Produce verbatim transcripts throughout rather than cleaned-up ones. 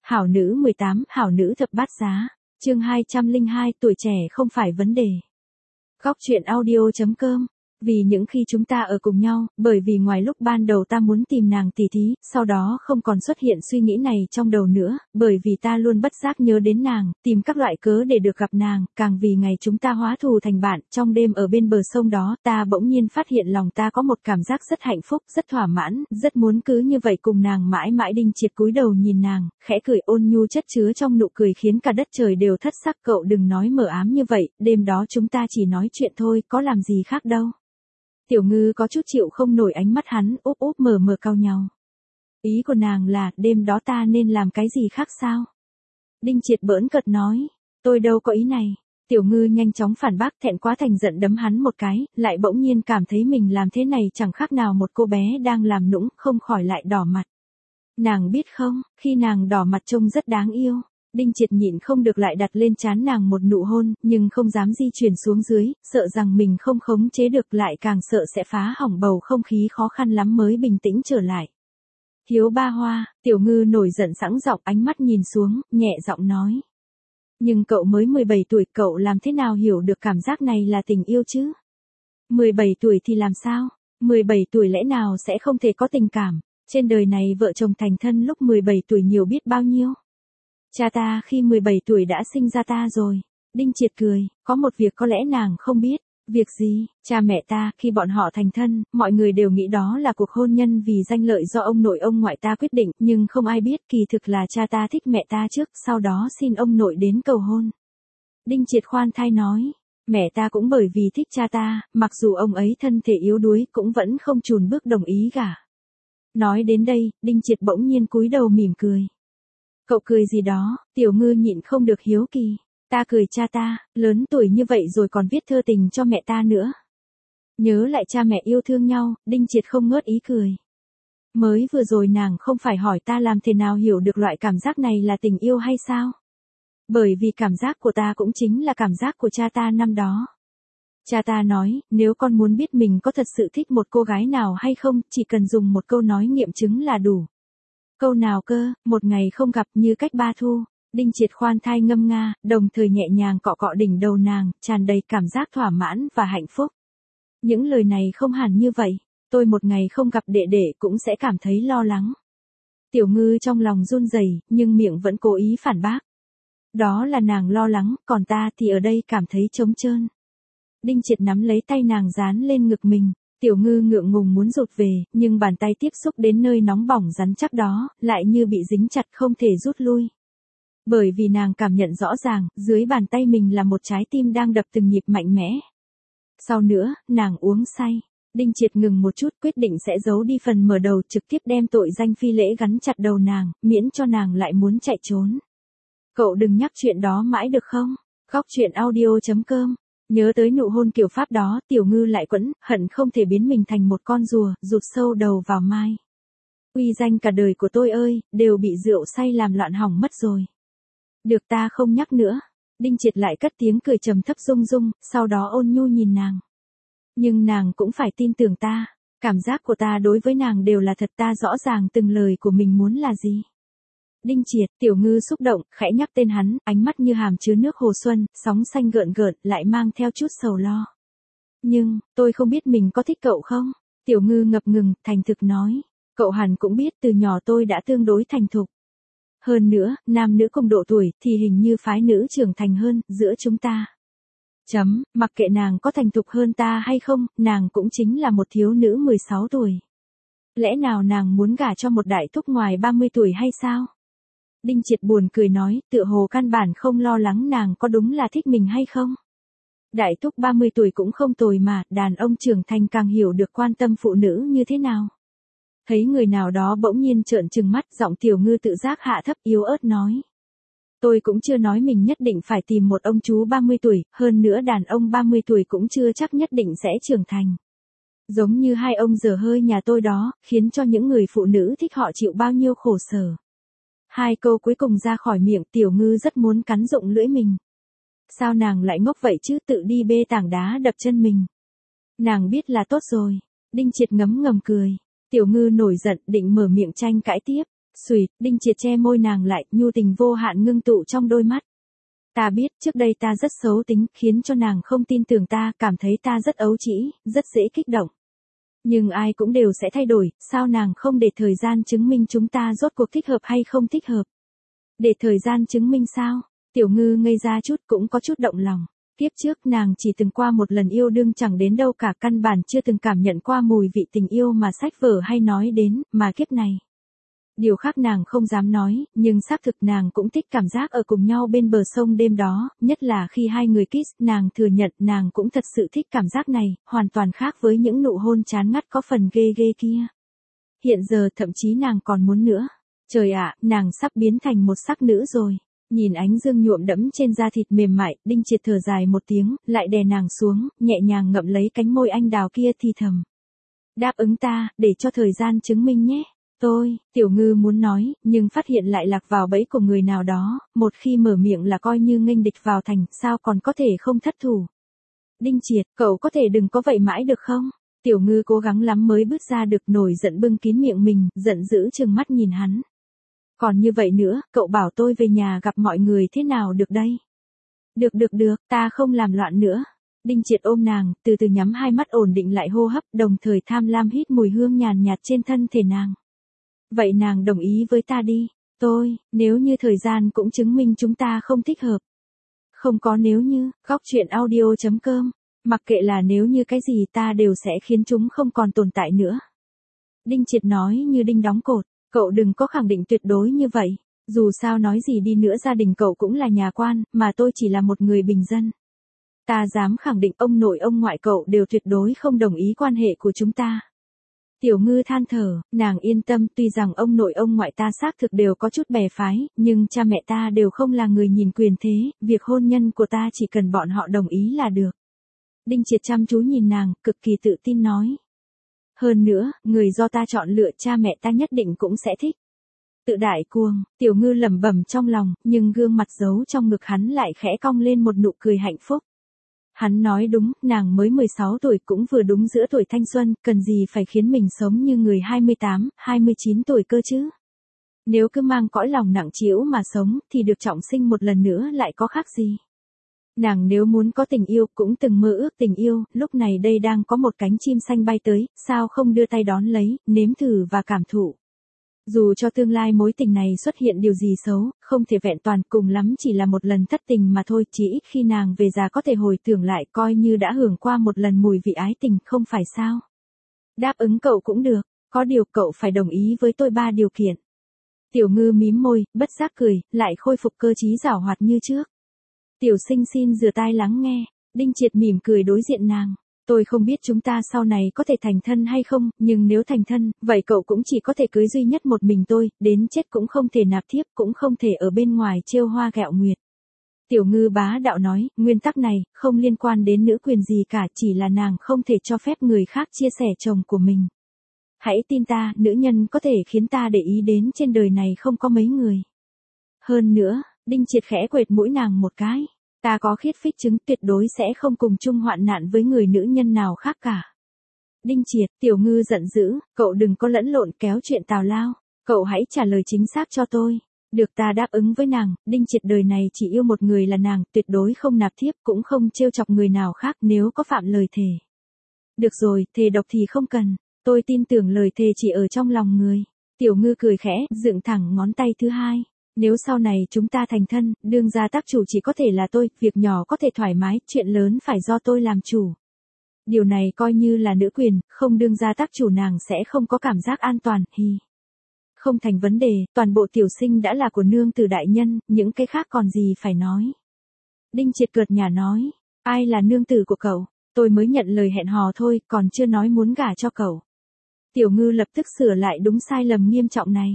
Hảo nữ mười tám, hảo nữ thập bát giá. Chương hai trăm lẻ hai, tuổi trẻ không phải vấn đề. Góc truyện audio.com. Vì những khi chúng ta ở cùng nhau, bởi vì ngoài lúc ban đầu ta muốn tìm nàng tỉ thí, sau đó không còn xuất hiện suy nghĩ này trong đầu nữa, bởi vì ta luôn bất giác nhớ đến nàng, tìm các loại cớ để được gặp nàng, càng vì ngày chúng ta hóa thù thành bạn, trong đêm ở bên bờ sông đó, ta bỗng nhiên phát hiện lòng ta có một cảm giác rất hạnh phúc, rất thỏa mãn, rất muốn cứ như vậy cùng nàng mãi mãi. Đinh Triệt cúi đầu nhìn nàng, khẽ cười ôn nhu chất chứa trong nụ cười khiến cả đất trời đều thất sắc. Cậu đừng nói mờ ám như vậy, đêm đó chúng ta chỉ nói chuyện thôi, có làm gì khác đâu. Tiểu Ngư có chút chịu không nổi ánh mắt hắn, úp úp mờ mờ cau nhau. Ý của nàng là, đêm đó ta nên làm cái gì khác sao? Đinh Triệt bỡn cợt nói, tôi đâu có ý này. Tiểu Ngư nhanh chóng phản bác, thẹn quá thành giận đấm hắn một cái, lại bỗng nhiên cảm thấy mình làm thế này chẳng khác nào một cô bé đang làm nũng, không khỏi lại đỏ mặt. Nàng biết không, khi nàng đỏ mặt trông rất đáng yêu. Đinh Triệt nhịn không được lại đặt lên trán nàng một nụ hôn, nhưng không dám di chuyển xuống dưới, sợ rằng mình không khống chế được, lại càng sợ sẽ phá hỏng bầu không khí khó khăn lắm mới bình tĩnh trở lại. Hiếu ba hoa, Tiểu Ngư nổi giận sẵn giọng, ánh mắt nhìn xuống, nhẹ giọng nói. Nhưng cậu mới mười bảy tuổi, cậu làm thế nào hiểu được cảm giác này là tình yêu chứ? mười bảy tuổi thì làm sao? mười bảy tuổi lẽ nào sẽ không thể có tình cảm? Trên đời này vợ chồng thành thân lúc mười bảy tuổi nhiều biết bao nhiêu. Cha ta khi mười bảy tuổi đã sinh ra ta rồi. Đinh Triệt cười, có một việc có lẽ nàng không biết. Việc gì? Cha mẹ ta, khi bọn họ thành thân, mọi người đều nghĩ đó là cuộc hôn nhân vì danh lợi do ông nội ông ngoại ta quyết định, nhưng không ai biết kỳ thực là cha ta thích mẹ ta trước, sau đó xin ông nội đến cầu hôn. Đinh Triệt khoan thai nói, mẹ ta cũng bởi vì thích cha ta, mặc dù ông ấy thân thể yếu đuối cũng vẫn không chùn bước đồng ý gả. Nói đến đây, Đinh Triệt bỗng nhiên cúi đầu mỉm cười. Cậu cười gì đó? Tiểu Ngư nhịn không được hiếu kỳ. Ta cười cha ta, lớn tuổi như vậy rồi còn viết thơ tình cho mẹ ta nữa. Nhớ lại cha mẹ yêu thương nhau, Đinh Triệt không ngớt ý cười. Mới vừa rồi nàng không phải hỏi ta làm thế nào hiểu được loại cảm giác này là tình yêu hay sao? Bởi vì cảm giác của ta cũng chính là cảm giác của cha ta năm đó. Cha ta nói, nếu con muốn biết mình có thật sự thích một cô gái nào hay không, chỉ cần dùng một câu nói nghiệm chứng là đủ. Câu nào cơ? Một ngày không gặp như cách ba thu. Đinh Triệt khoan thai ngâm nga, đồng thời nhẹ nhàng cọ cọ đỉnh đầu nàng, tràn đầy cảm giác thỏa mãn và hạnh phúc. Những lời này không hẳn như vậy. Tôi một ngày không gặp đệ đệ cũng sẽ cảm thấy lo lắng. Tiểu Ngư trong lòng run rẩy, nhưng miệng vẫn cố ý phản bác. Đó là nàng lo lắng, còn ta thì ở đây cảm thấy trống trơn. Đinh Triệt nắm lấy tay nàng dán lên ngực mình. Tiểu Ngư ngượng ngùng muốn rụt về, nhưng bàn tay tiếp xúc đến nơi nóng bỏng rắn chắc đó, lại như bị dính chặt không thể rút lui. Bởi vì nàng cảm nhận rõ ràng, dưới bàn tay mình là một trái tim đang đập từng nhịp mạnh mẽ. Sau nữa, nàng uống say. Đinh Triệt ngừng một chút, quyết định sẽ giấu đi phần mở đầu, trực tiếp đem tội danh phi lễ gắn chặt đầu nàng, miễn cho nàng lại muốn chạy trốn. Cậu đừng nhắc chuyện đó mãi được không? Góc truyện audio.com. Nhớ tới nụ hôn kiểu Pháp đó, Tiểu Ngư lại quẫn, hận không thể biến mình thành một con rùa, rụt sâu đầu vào mai. Uy danh cả đời của tôi ơi, đều bị rượu say làm loạn hỏng mất rồi. Được ta không nhắc nữa. Đinh Triệt lại cất tiếng cười trầm thấp rung rung, sau đó ôn nhu nhìn nàng. Nhưng nàng cũng phải tin tưởng ta. Cảm giác của ta đối với nàng đều là thật, ta rõ ràng từng lời của mình muốn là gì. Đinh Triệt, Tiểu Ngư xúc động, khẽ nhắc tên hắn, ánh mắt như hàm chứa nước hồ xuân, sóng xanh gợn gợn, lại mang theo chút sầu lo. Nhưng, tôi không biết mình có thích cậu không? Tiểu Ngư ngập ngừng, thành thực nói. Cậu hẳn cũng biết từ nhỏ tôi đã tương đối thành thục. Hơn nữa, nam nữ cùng độ tuổi thì hình như phái nữ trưởng thành hơn, giữa chúng ta. Chấm, mặc kệ nàng có thành thục hơn ta hay không, nàng cũng chính là một thiếu nữ mười sáu tuổi. Lẽ nào nàng muốn gả cho một đại thúc ngoài ba mươi tuổi hay sao? Đinh Triệt buồn cười nói, tựa hồ căn bản không lo lắng nàng có đúng là thích mình hay không. Đại thúc ba mươi tuổi cũng không tồi mà, đàn ông trưởng thành càng hiểu được quan tâm phụ nữ như thế nào. Thấy người nào đó bỗng nhiên trợn trừng mắt, giọng Tiểu Ngư tự giác hạ thấp yếu ớt nói. Tôi cũng chưa nói mình nhất định phải tìm một ông chú ba mươi tuổi, hơn nữa đàn ông ba mươi tuổi cũng chưa chắc nhất định sẽ trưởng thành. Giống như hai ông dở hơi nhà tôi đó, khiến cho những người phụ nữ thích họ chịu bao nhiêu khổ sở. Hai câu cuối cùng ra khỏi miệng, Tiểu Ngư rất muốn cắn rụng lưỡi mình. Sao nàng lại ngốc vậy chứ, tự đi bê tảng đá đập chân mình. Nàng biết là tốt rồi. Đinh Triệt ngấm ngầm cười. Tiểu Ngư nổi giận, định mở miệng tranh cãi tiếp. Xùi, Đinh Triệt che môi nàng lại, nhu tình vô hạn ngưng tụ trong đôi mắt. Ta biết, trước đây ta rất xấu tính, khiến cho nàng không tin tưởng ta, cảm thấy ta rất ấu trĩ, rất dễ kích động. Nhưng ai cũng đều sẽ thay đổi, sao nàng không để thời gian chứng minh chúng ta rốt cuộc thích hợp hay không thích hợp? Để thời gian chứng minh sao? Tiểu Ngư ngây ra chút, cũng có chút động lòng. Kiếp trước nàng chỉ từng qua một lần yêu đương chẳng đến đâu cả, căn bản chưa từng cảm nhận qua mùi vị tình yêu mà sách vở hay nói đến, mà kiếp này. Điều khác nàng không dám nói, nhưng xác thực nàng cũng thích cảm giác ở cùng nhau bên bờ sông đêm đó, nhất là khi hai người kiss, nàng thừa nhận nàng cũng thật sự thích cảm giác này, hoàn toàn khác với những nụ hôn chán ngắt có phần ghê ghê kia. Hiện giờ thậm chí nàng còn muốn nữa. Trời ạ, nàng sắp biến thành một sắc nữ rồi. Nhìn ánh dương nhuộm đẫm trên da thịt mềm mại, Đinh Triệt thở dài một tiếng, lại đè nàng xuống, nhẹ nhàng ngậm lấy cánh môi anh đào kia thì thầm. Đáp ứng ta, để cho thời gian chứng minh nhé. Tôi, Tiểu Ngư muốn nói, nhưng phát hiện lại lạc vào bẫy của người nào đó, một khi mở miệng là coi như nghênh địch vào thành, sao còn có thể không thất thủ. Đinh Triệt, cậu có thể đừng có vậy mãi được không? Tiểu Ngư cố gắng lắm mới bước ra được, nổi giận bưng kín miệng mình, giận dữ trừng mắt nhìn hắn. Còn như vậy nữa, cậu bảo tôi về nhà gặp mọi người thế nào được đây? Được được được, ta không làm loạn nữa. Đinh Triệt ôm nàng, từ từ nhắm hai mắt ổn định lại hô hấp, đồng thời tham lam hít mùi hương nhàn nhạt trên thân thể nàng. Vậy nàng đồng ý với ta đi. Tôi, nếu như thời gian cũng chứng minh chúng ta không thích hợp. Không có nếu như, góc truyện audio chấm com. Mặc kệ là nếu như cái gì ta đều sẽ khiến chúng không còn tồn tại nữa. Đinh Triệt nói như đinh đóng cột. Cậu đừng có khẳng định tuyệt đối như vậy. Dù sao nói gì đi nữa gia đình cậu cũng là nhà quan, mà tôi chỉ là một người bình dân. Ta dám khẳng định ông nội ông ngoại cậu đều tuyệt đối không đồng ý quan hệ của chúng ta. Tiểu Ngư than thở, nàng yên tâm, tuy rằng ông nội ông ngoại ta xác thực đều có chút bè phái, nhưng cha mẹ ta đều không là người nhìn quyền thế, việc hôn nhân của ta chỉ cần bọn họ đồng ý là được. Đinh Triệt chăm chú nhìn nàng, cực kỳ tự tin nói. Hơn nữa, người do ta chọn lựa cha mẹ ta nhất định cũng sẽ thích. Tự đại cuồng, Tiểu Ngư lẩm bẩm trong lòng, nhưng gương mặt giấu trong ngực hắn lại khẽ cong lên một nụ cười hạnh phúc. Hắn nói đúng, nàng mới mười sáu tuổi cũng vừa đúng giữa tuổi thanh xuân, cần gì phải khiến mình sống như người hai mươi tám, hai mươi chín tuổi cơ chứ. Nếu cứ mang cõi lòng nặng trĩu mà sống, thì được trọng sinh một lần nữa lại có khác gì. Nàng nếu muốn có tình yêu cũng từng mơ ước tình yêu, lúc này đây đang có một cánh chim xanh bay tới, sao không đưa tay đón lấy, nếm thử và cảm thụ. Dù cho tương lai mối tình này xuất hiện điều gì xấu, không thể vẹn toàn, cùng lắm chỉ là một lần thất tình mà thôi, chỉ ít khi nàng về già có thể hồi tưởng lại coi như đã hưởng qua một lần mùi vị ái tình, không phải sao. Đáp ứng cậu cũng được, có điều cậu phải đồng ý với tôi ba điều kiện. Tiểu Ngư mím môi, bất giác cười, lại khôi phục cơ trí giảo hoạt như trước. Tiểu Sinh xin rửa tai lắng nghe. Đinh Triệt mỉm cười đối diện nàng. Tôi không biết chúng ta sau này có thể thành thân hay không, nhưng nếu thành thân, vậy cậu cũng chỉ có thể cưới duy nhất một mình tôi, đến chết cũng không thể nạp thiếp, cũng không thể ở bên ngoài trêu hoa gẹo nguyệt. Tiểu Ngư bá đạo nói, nguyên tắc này, không liên quan đến nữ quyền gì cả, chỉ là nàng không thể cho phép người khác chia sẻ chồng của mình. Hãy tin ta, nữ nhân có thể khiến ta để ý đến trên đời này không có mấy người. Hơn nữa, Đinh Triệt khẽ quệt mũi nàng một cái. Ta có khiết phích chứng, tuyệt đối sẽ không cùng chung hoạn nạn với người nữ nhân nào khác cả. Đinh Triệt, Tiểu Ngư giận dữ, cậu đừng có lẫn lộn kéo chuyện tào lao. Cậu hãy trả lời chính xác cho tôi. Được, ta đáp ứng với nàng, Đinh Triệt đời này chỉ yêu một người là nàng, tuyệt đối không nạp thiếp, cũng không trêu chọc người nào khác nếu có phạm lời thề. Được rồi, thề độc thì không cần. Tôi tin tưởng lời thề chỉ ở trong lòng người. Tiểu Ngư cười khẽ, dựng thẳng ngón tay thứ hai. Nếu sau này chúng ta thành thân, đương gia tác chủ chỉ có thể là tôi, việc nhỏ có thể thoải mái, chuyện lớn phải do tôi làm chủ. Điều này coi như là nữ quyền, không đương gia tác chủ nàng sẽ không có cảm giác an toàn, hi. Không thành vấn đề, toàn bộ Tiểu Sinh đã là của nương tử đại nhân, những cái khác còn gì phải nói. Đinh Triệt cợt nhả nói, ai là nương tử của cậu, tôi mới nhận lời hẹn hò thôi, còn chưa nói muốn gả cho cậu. Tiểu Ngư lập tức sửa lại đúng sai lầm nghiêm trọng này.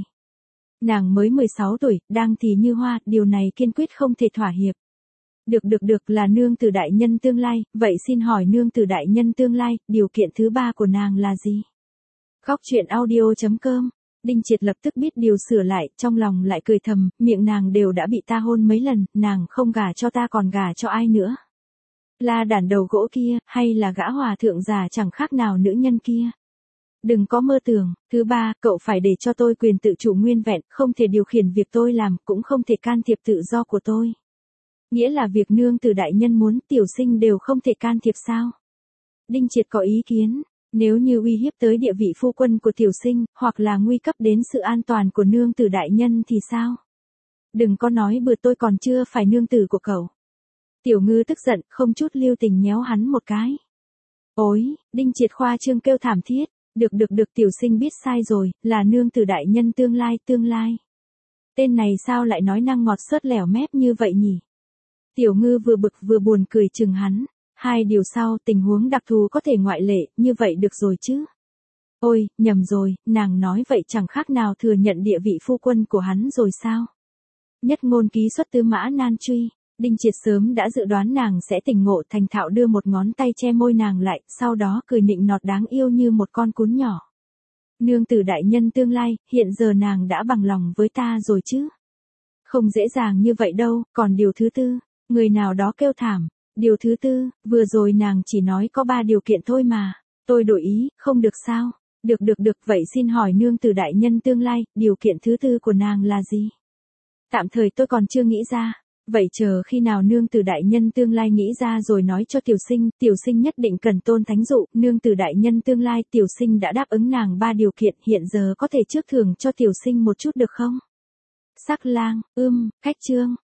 Nàng mới mười sáu tuổi, đang thì như hoa, điều này kiên quyết không thể thỏa hiệp. Được được được, là nương tử đại nhân tương lai, vậy xin hỏi nương tử đại nhân tương lai, điều kiện thứ ba của nàng là gì? Góc truyện audio chấm com. Đinh Triệt lập tức biết điều sửa lại, trong lòng lại cười thầm, miệng nàng đều đã bị ta hôn mấy lần, nàng không gả cho ta còn gả cho ai nữa? Là đàn đầu gỗ kia, hay là gã hòa thượng già chẳng khác nào nữ nhân kia? Đừng có mơ tưởng. Thứ ba, cậu phải để cho tôi quyền tự chủ nguyên vẹn, không thể điều khiển việc tôi làm, cũng không thể can thiệp tự do của tôi. Nghĩa là việc nương tử đại nhân muốn, tiểu sinh đều không thể can thiệp sao? Đinh Triệt có ý kiến. Nếu như uy hiếp tới địa vị phu quân của tiểu sinh, hoặc là nguy cấp đến sự an toàn của nương tử đại nhân thì sao? Đừng có nói bừa, tôi còn chưa phải nương tử của cậu. Tiểu Ngư tức giận, không chút lưu tình nhéo hắn một cái. Ôi, Đinh Triệt khoa trương kêu thảm thiết. Được được được, tiểu sinh biết sai rồi, là nương tử đại nhân tương lai tương lai. Tên này sao lại nói năng ngọt xớt lẻo mép như vậy nhỉ? Tiểu Ngư vừa bực vừa buồn cười chừng hắn. Hai điều sau, tình huống đặc thù có thể ngoại lệ, như vậy được rồi chứ. Ôi, nhầm rồi, nàng nói vậy chẳng khác nào thừa nhận địa vị phu quân của hắn rồi sao? Nhất ngôn ký xuất tư mã nan truy. Đinh Triệt sớm đã dự đoán nàng sẽ tỉnh ngộ, thành thạo đưa một ngón tay che môi nàng lại, sau đó cười nịnh nọt đáng yêu như một con cún nhỏ. Nương tử đại nhân tương lai, hiện giờ nàng đã bằng lòng với ta rồi chứ? Không dễ dàng như vậy đâu. Còn điều thứ tư, người nào đó kêu thảm. Điều thứ tư, vừa rồi nàng chỉ nói có ba điều kiện thôi mà. Tôi đổi ý, không được sao? Được được được, vậy xin hỏi nương tử đại nhân tương lai, điều kiện thứ tư của nàng là gì? Tạm thời tôi còn chưa nghĩ ra. Vậy chờ khi nào nương tử đại nhân tương lai nghĩ ra rồi nói cho tiểu sinh, tiểu sinh nhất định cần tôn thánh dụ, nương tử đại nhân tương lai, tiểu sinh đã đáp ứng nàng ba điều kiện, hiện giờ có thể trước thưởng cho tiểu sinh một chút được không? Sắc lang, ưm, cách chương.